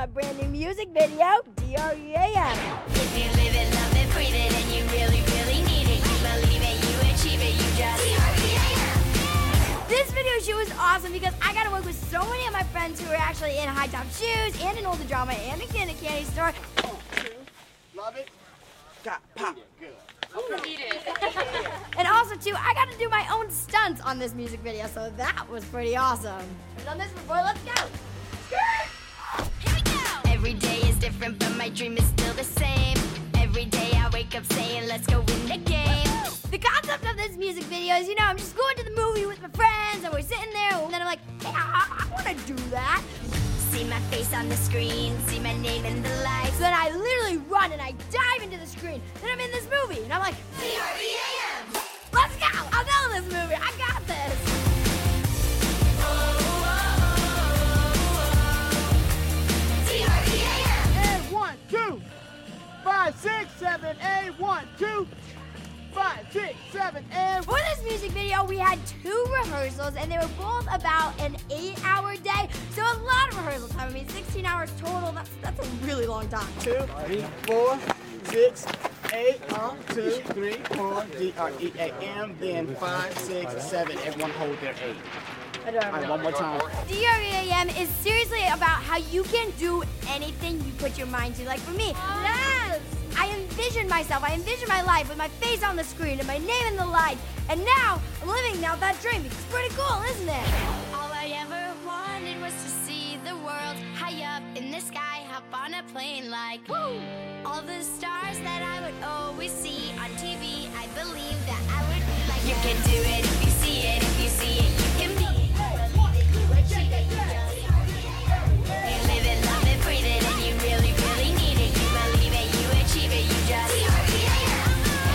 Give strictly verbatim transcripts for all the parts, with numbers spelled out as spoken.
my brand new music video, D R E A M. If you live it, love it, breathe it, and you really, really need it, you believe it, you achieve it, you just D R E A M. This video shoot was awesome because I got to work with so many of my friends who are actually in high top shoes and in older drama and a candy candy store. Love it. Got pop. Good. And also, too, I got to do my own stunts on this music video, so that was pretty awesome. I've done this before, let's go. Here we go. Every day is different, but my dream is still the same. Every day I wake up saying, let's go win the game. The concept of this music video is, you know, I'm just going to the movie with my friends, and we're sitting there, and then I'm like, hey, I, I want to do that. See my face on the screen, see my name in the lights. So then I literally run and I dive into the screen. Then I'm in this movie, and I'm like, D R E A M. let's go! I'll know this movie. I got this. D R E A M. And one, two, five, six, seven, eight, one, two, five, six, seven, and For this music video, we had two rehearsals, and they were both about an eight-hour day. So a lot of rehearsal time. I mean, sixteen hours total. That's that's a really long time. two, three, four, six, eight, one, two, three, four, D R E A M, then five, six, seven, everyone hold their eight. All right, one more time. D R E A M is seriously about how you can do anything you put your mind to. Like for me, yes, I envisioned myself, I envisioned my life with my face on the screen and my name in the lights. And now I'm living out that dream. It's pretty cool, isn't it? All I ever wanted was to see the world high up in the sky, hop on a plane like woo. All the stars that I would always see on T V, I believe that I would be like you can do it if you see it, if you see it, you can be it. Believe it, you achieve it, you just you live it, love it, breathe it, and you really, really need it. You believe it, you achieve it, you just D R E A M.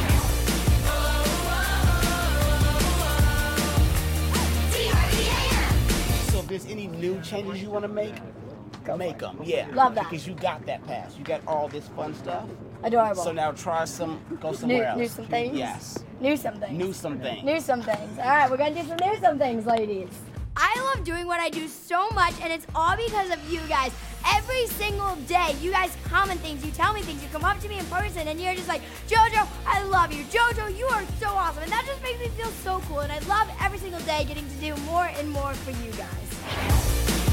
D R E A M. So if there's any new changes you want to make, make them. Yeah. Love that. Because you got that pass. You got all this fun stuff. Adorable. So now try some, go new, somewhere else. new some things? Yes. New some things. New some things. New some things. All right, we're going to do some new some things, ladies. I love doing what I do so much, and it's all because of you guys. Every single day, you guys comment things, you tell me things, you come up to me in person, and you're just like, JoJo, I love you. JoJo, you are so awesome. And that just makes me feel so cool, and I love every single day getting to do more and more for you guys.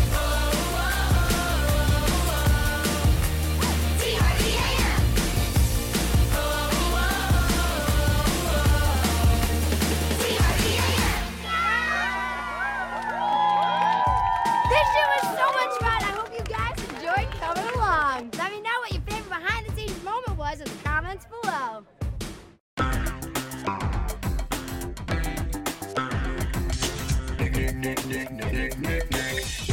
D R E A M. D R E A M. This shit was so much fun. I hope you guys enjoyed coming along. Let me know what your favorite behind-the-scenes moment was in the comments below. Nick, Nick, Nick, Nick, Nick, Nick, Nick.